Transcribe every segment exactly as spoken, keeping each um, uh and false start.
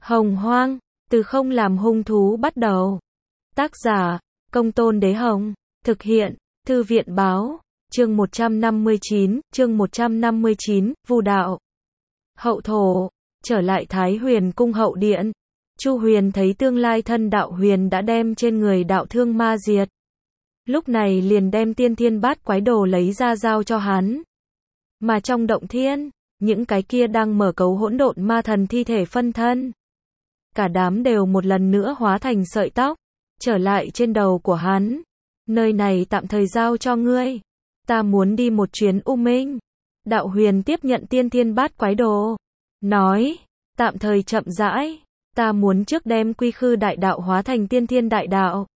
Hồng Hoang, từ không làm hung thú bắt đầu. Tác giả, Công Tôn Đế Hồng. Thực hiện, Thư viện Báo. Chương một trăm năm mươi chín, chương một trăm năm mươi chín, Vu đạo. Hậu thổ, trở lại Thái Huyền cung hậu điện. Chu Huyền thấy tương lai thân đạo huyền đã đem trên người đạo thương ma diệt. Lúc này liền đem tiên thiên bát quái đồ lấy ra giao cho hắn. Mà trong động thiên, những cái kia đang mở cấu hỗn độn ma thần thi thể phân thân. Cả đám đều một lần nữa hóa thành sợi tóc, trở lại trên đầu của hắn. Nơi này tạm thời giao cho ngươi. Ta muốn đi một chuyến U Minh. Đạo huyền tiếp nhận tiên thiên bát quái đồ. Nói, tạm thời chậm rãi. Ta muốn trước đem quy khư đại đạo hóa thành tiên thiên đại đạo.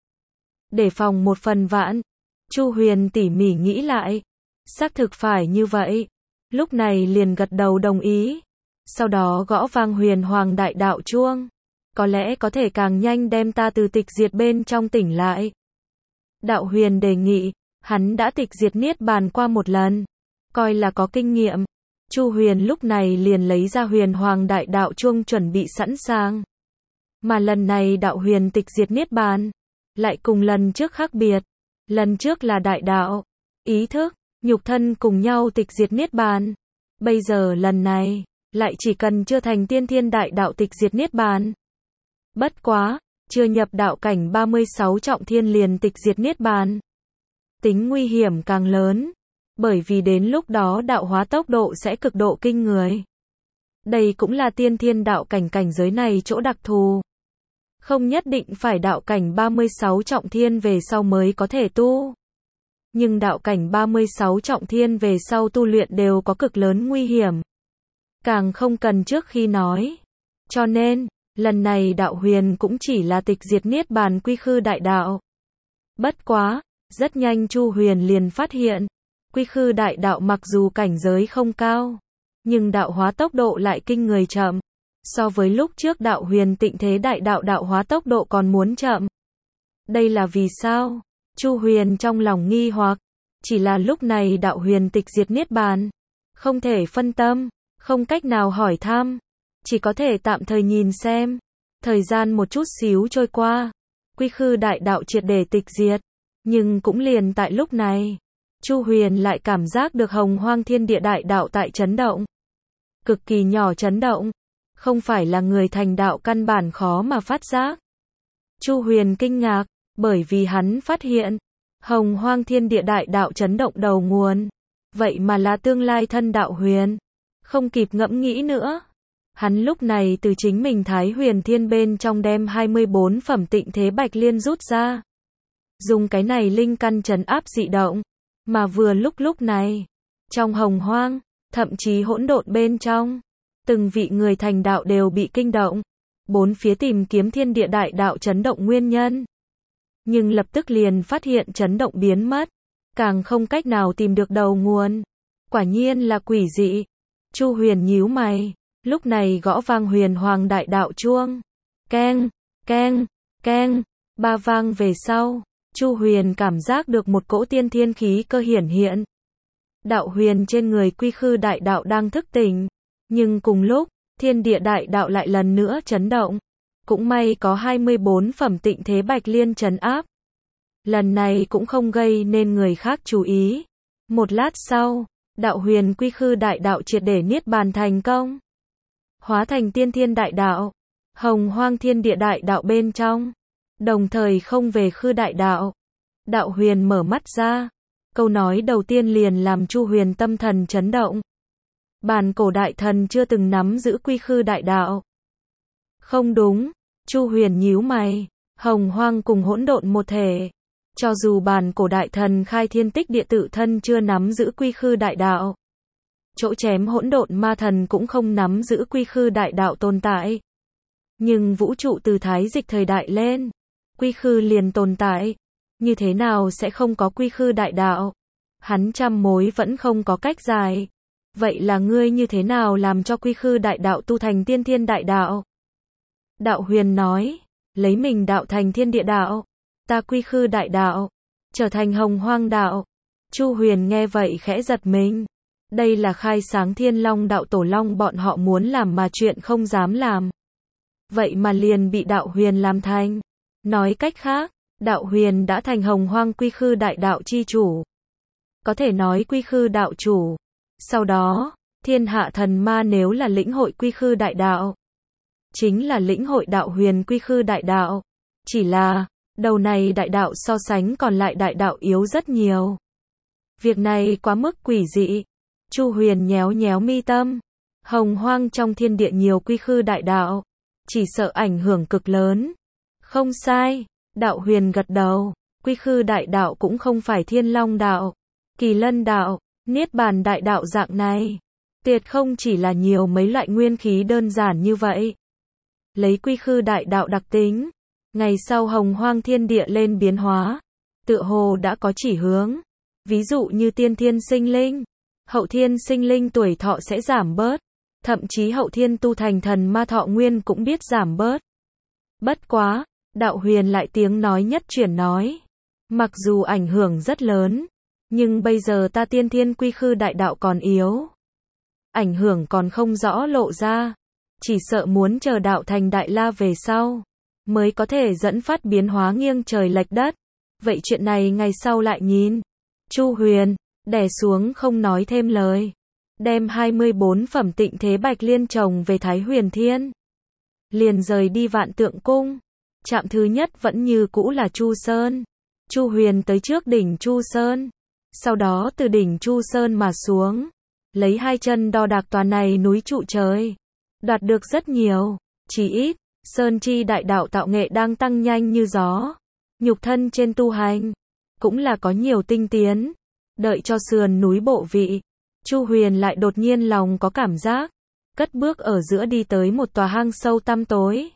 Để phòng một phần vạn. Chu Huyền tỉ mỉ nghĩ lại. Xác thực phải như vậy. Lúc này liền gật đầu đồng ý. Sau đó gõ vang huyền hoàng đại đạo chuông. Có lẽ có thể càng nhanh đem ta từ tịch diệt bên trong tỉnh lại. Đạo huyền đề nghị. Hắn đã tịch diệt niết bàn qua một lần. Coi là có kinh nghiệm. Chu Huyền lúc này liền lấy ra huyền hoàng đại đạo chuông chuẩn bị sẵn sàng. Mà lần này đạo huyền tịch diệt niết bàn. Lại cùng lần trước khác biệt. Lần trước là đại đạo, ý thức, nhục thân cùng nhau tịch diệt niết bàn. Bây giờ lần này, lại chỉ cần chưa thành tiên thiên đại đạo tịch diệt niết bàn. Bất quá, chưa nhập đạo cảnh ba mươi sáu trọng thiên liền tịch diệt niết bàn. Tính nguy hiểm càng lớn, bởi vì đến lúc đó đạo hóa tốc độ sẽ cực độ kinh người. Đây cũng là tiên thiên đạo cảnh cảnh giới này chỗ đặc thù. Không nhất định phải đạo cảnh ba mươi sáu trọng thiên về sau mới có thể tu. Nhưng đạo cảnh ba mươi sáu trọng thiên về sau tu luyện đều có cực lớn nguy hiểm. Càng không cần trước khi nói. Cho nên, lần này đạo huyền cũng chỉ là tịch diệt niết bàn quy khư đại đạo. Bất quá, rất nhanh Chu Huyền liền phát hiện, quy khư đại đạo mặc dù cảnh giới không cao, nhưng đạo hóa tốc độ lại kinh người chậm. So với lúc trước đạo huyền tịnh thế đại đạo đạo hóa tốc độ còn muốn chậm. Đây là vì sao? Chu Huyền trong lòng nghi hoặc. Chỉ là lúc này đạo huyền tịch diệt niết bàn. Không thể phân tâm, không cách nào hỏi thăm. Chỉ có thể tạm thời nhìn xem. Thời gian một chút xíu trôi qua. Quy khư đại đạo triệt để tịch diệt. Nhưng cũng liền tại lúc này. Chu Huyền lại cảm giác được hồng hoang thiên địa đại đạo tại chấn động. Cực kỳ nhỏ chấn động. Không phải là người thành đạo căn bản khó mà phát giác. Chu Huyền kinh ngạc, bởi vì hắn phát hiện, hồng hoang thiên địa đại đạo chấn động đầu nguồn. Vậy mà là tương lai thân đạo huyền. Không kịp ngẫm nghĩ nữa. Hắn lúc này từ chính mình Thái Huyền Thiên bên trong đem hai mươi bốn phẩm tịnh thế bạch liên rút ra. Dùng cái này linh căn trấn áp dị động. Mà vừa lúc lúc này, trong hồng hoang, thậm chí hỗn độn bên trong, từng vị người thành đạo đều bị kinh động. Bốn phía tìm kiếm thiên địa đại đạo chấn động nguyên nhân. Nhưng lập tức liền phát hiện chấn động biến mất. Càng không cách nào tìm được đầu nguồn. Quả nhiên là quỷ dị. Chu Huyền nhíu mày. Lúc này gõ vang huyền hoàng đại đạo chuông. Keng, keng, keng. Ba vang về sau. Chu Huyền cảm giác được một cỗ tiên thiên khí cơ hiển hiện. Đạo huyền trên người quy khư đại đạo đang thức tỉnh. Nhưng cùng lúc, thiên địa đại đạo lại lần nữa chấn động. Cũng may có hai mươi bốn phẩm tịnh thế bạch liên trấn áp. Lần này cũng không gây nên người khác chú ý. Một lát sau, đạo huyền quy khư đại đạo triệt để niết bàn thành công. Hóa thành tiên thiên đại đạo. Hồng hoang thiên địa đại đạo bên trong. Đồng thời không về khư đại đạo. Đạo huyền mở mắt ra. Câu nói đầu tiên liền làm Chu Huyền tâm thần chấn động. Bàn cổ đại thần chưa từng nắm giữ quy khư đại đạo. Không đúng, Chu Huyền nhíu mày, hồng hoang cùng hỗn độn một thể. Cho dù bàn cổ đại thần khai thiên tích địa tự thân chưa nắm giữ quy khư đại đạo. Chỗ chém hỗn độn ma thần cũng không nắm giữ quy khư đại đạo tồn tại. Nhưng vũ trụ từ thái dịch thời đại lên, quy khư liền tồn tại. Như thế nào sẽ không có quy khư đại đạo? Hắn trăm mối vẫn không có cách giải. Vậy là ngươi như thế nào làm cho quy khư đại đạo tu thành tiên thiên đại đạo? Đạo huyền nói, lấy mình đạo thành thiên địa đạo, ta quy khư đại đạo, trở thành hồng hoang đạo. Chu Huyền nghe vậy khẽ giật mình. Đây là khai sáng thiên long đạo tổ long bọn họ muốn làm mà chuyện không dám làm. vậy mà liền bị đạo huyền làm thành. Nói cách khác, đạo huyền đã thành Hồng Hoang Quy Khư đại đạo chi chủ. Có thể nói Quy Khư đạo chủ. Sau đó, thiên hạ thần ma nếu là lĩnh hội Quy Khư đại đạo, chính là lĩnh hội đạo huyền Quy Khư đại đạo. Chỉ là, đầu này đại đạo so sánh còn lại đại đạo yếu rất nhiều. Việc này quá mức quỷ dị. Chu Huyền nhéo nhéo mi tâm. Hồng Hoang trong thiên địa nhiều Quy Khư đại đạo, chỉ sợ ảnh hưởng cực lớn. Không sai, đạo huyền gật đầu. Quy Khư đại đạo cũng không phải Thiên Long đạo, Kỳ Lân đạo, Niết Bàn đại đạo dạng này. Tuyệt không chỉ là nhiều mấy loại nguyên khí đơn giản như vậy. Lấy Quy Khư đại đạo đặc tính, ngày sau Hồng Hoang thiên địa lên biến hóa, tựa hồ đã có chỉ hướng. Ví dụ như tiên thiên sinh linh, hậu thiên sinh linh tuổi thọ sẽ giảm bớt, thậm chí hậu thiên tu thành thần ma thọ nguyên cũng biết giảm bớt. Bất quá, đạo huyền lại tiếng nói nhất chuyển nói. Mặc dù ảnh hưởng rất lớn, nhưng bây giờ ta tiên thiên Quy Khư đại đạo còn yếu. Ảnh hưởng còn không rõ lộ ra. Chỉ sợ muốn chờ đạo thành Đại La về sau, mới có thể dẫn phát biến hóa nghiêng trời lệch đất. Vậy chuyện này ngày sau lại nhìn. Chu Huyền, đè xuống không nói thêm lời. Đem hai mươi bốn phẩm Tịnh Thế Bạch Liên trồng về Thái Huyền Thiên. Liền rời đi Vạn Tượng Cung. Trạm thứ nhất vẫn như cũ là Chu Sơn. Chu Huyền tới trước đỉnh Chu Sơn. Sau đó từ đỉnh Chu Sơn mà xuống. Lấy hai chân đo đạc tòa này núi trụ trời. Đoạt được rất nhiều. Chỉ ít, Sơn Chi đại đạo tạo nghệ đang tăng nhanh như gió. Nhục thân trên tu hành cũng là có nhiều tinh tiến. Đợi cho sườn núi bộ vị, Chu Huyền lại đột nhiên lòng có cảm giác. Cất bước ở giữa đi tới một tòa hang sâu tăm tối.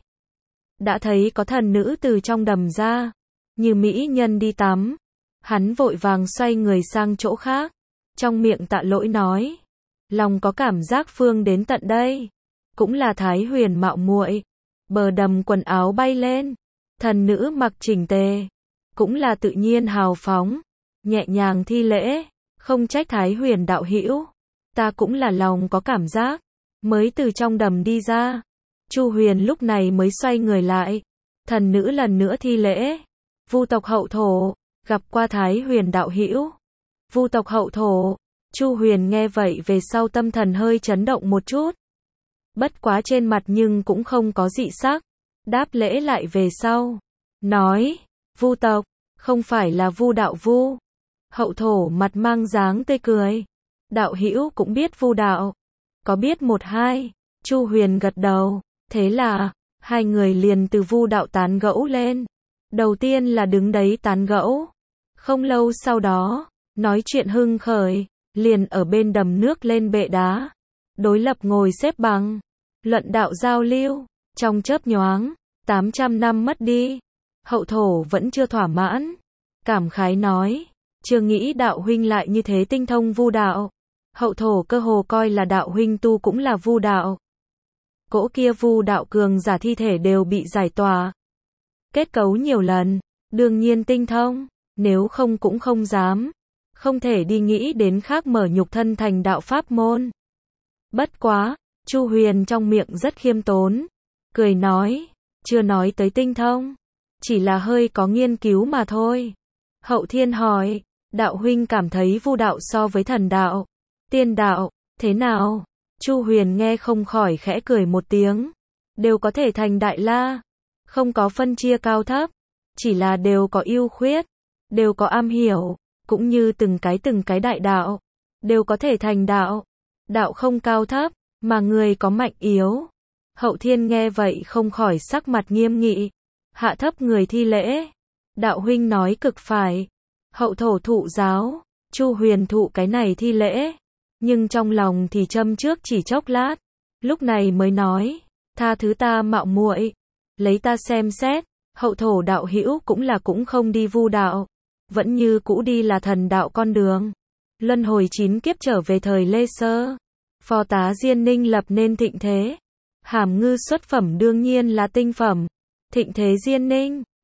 Đã thấy có thần nữ từ trong đầm ra. Như mỹ nhân đi tắm. Hắn vội vàng xoay người sang chỗ khác. Trong miệng tạ lỗi nói. Lòng có cảm giác phương đến tận đây. Cũng là Thái Huyền mạo muội. Bờ đầm quần áo bay lên. Thần nữ mặc chỉnh tề. Cũng là tự nhiên hào phóng. Nhẹ nhàng thi lễ. Không trách Thái Huyền đạo hữu. Ta cũng là lòng có cảm giác. Mới từ trong đầm đi ra. Chu Huyền lúc này mới xoay người lại. Thần nữ lần nữa thi lễ. Vu tộc hậu thổ. Gặp qua Thái Huyền đạo hữu. Vu tộc hậu thổ. Chu Huyền nghe vậy về sau tâm thần hơi chấn động một chút. Bất quá trên mặt nhưng cũng không có dị sắc. Đáp lễ lại về sau. Nói. Vu tộc. Không phải là Vu đạo Vu. Hậu thổ mặt mang dáng tươi cười. Đạo hữu cũng biết Vu đạo. Có biết một hai. Chu Huyền gật đầu. Thế là, hai người liền từ Vu đạo tán gẫu lên. Đầu tiên là đứng đấy tán gẫu. Không lâu sau đó, nói chuyện hưng khởi, liền ở bên đầm nước lên bệ đá. Đối lập ngồi xếp bằng. Luận đạo giao lưu. Trong chớp nhoáng, tám trăm năm mất đi. Hậu thổ vẫn chưa thỏa mãn. Cảm khái nói. Chưa nghĩ đạo huynh lại như thế tinh thông Vu đạo. Hậu thổ cơ hồ coi là đạo huynh tu cũng là Vu đạo. Cỗ kia Vu đạo cường giả thi thể đều bị giải tỏa. Kết cấu nhiều lần. Đương nhiên tinh thông. Nếu không cũng không dám. Không thể đi nghĩ đến khác mở nhục thân thành đạo pháp môn. Bất quá, Chu Huyền trong miệng rất khiêm tốn. Cười nói. Chưa nói tới tinh thông. Chỉ là hơi có nghiên cứu mà thôi. Hậu Thiên hỏi. Đạo huynh cảm thấy Vu đạo so với thần đạo, tiên đạo, thế nào? Chu Huyền nghe không khỏi khẽ cười một tiếng. Đều có thể thành Đại La. Không có phân chia cao thấp. Chỉ là đều có ưu khuyết. Đều có am hiểu. Cũng như từng cái từng cái đại đạo. Đều có thể thành đạo. Đạo không cao thấp. Mà người có mạnh yếu. Hậu Thiên nghe vậy không khỏi sắc mặt nghiêm nghị. Hạ thấp người thi lễ. Đạo huynh nói cực phải. Hậu thổ thụ giáo. Chu Huyền thụ cái này thi lễ. Nhưng trong lòng thì châm trước chỉ chốc lát. Lúc này mới nói. Tha thứ ta mạo muội. Lấy ta xem xét. Hậu thổ đạo hữu cũng là cũng không đi Vu đạo. Vẫn như cũ đi là thần đạo con đường. Luân hồi chín kiếp trở về thời Lê Sơ. Phò tá Diên Ninh lập nên thịnh thế. Hàm ngư xuất phẩm đương nhiên là tinh phẩm. Thịnh thế Diên Ninh.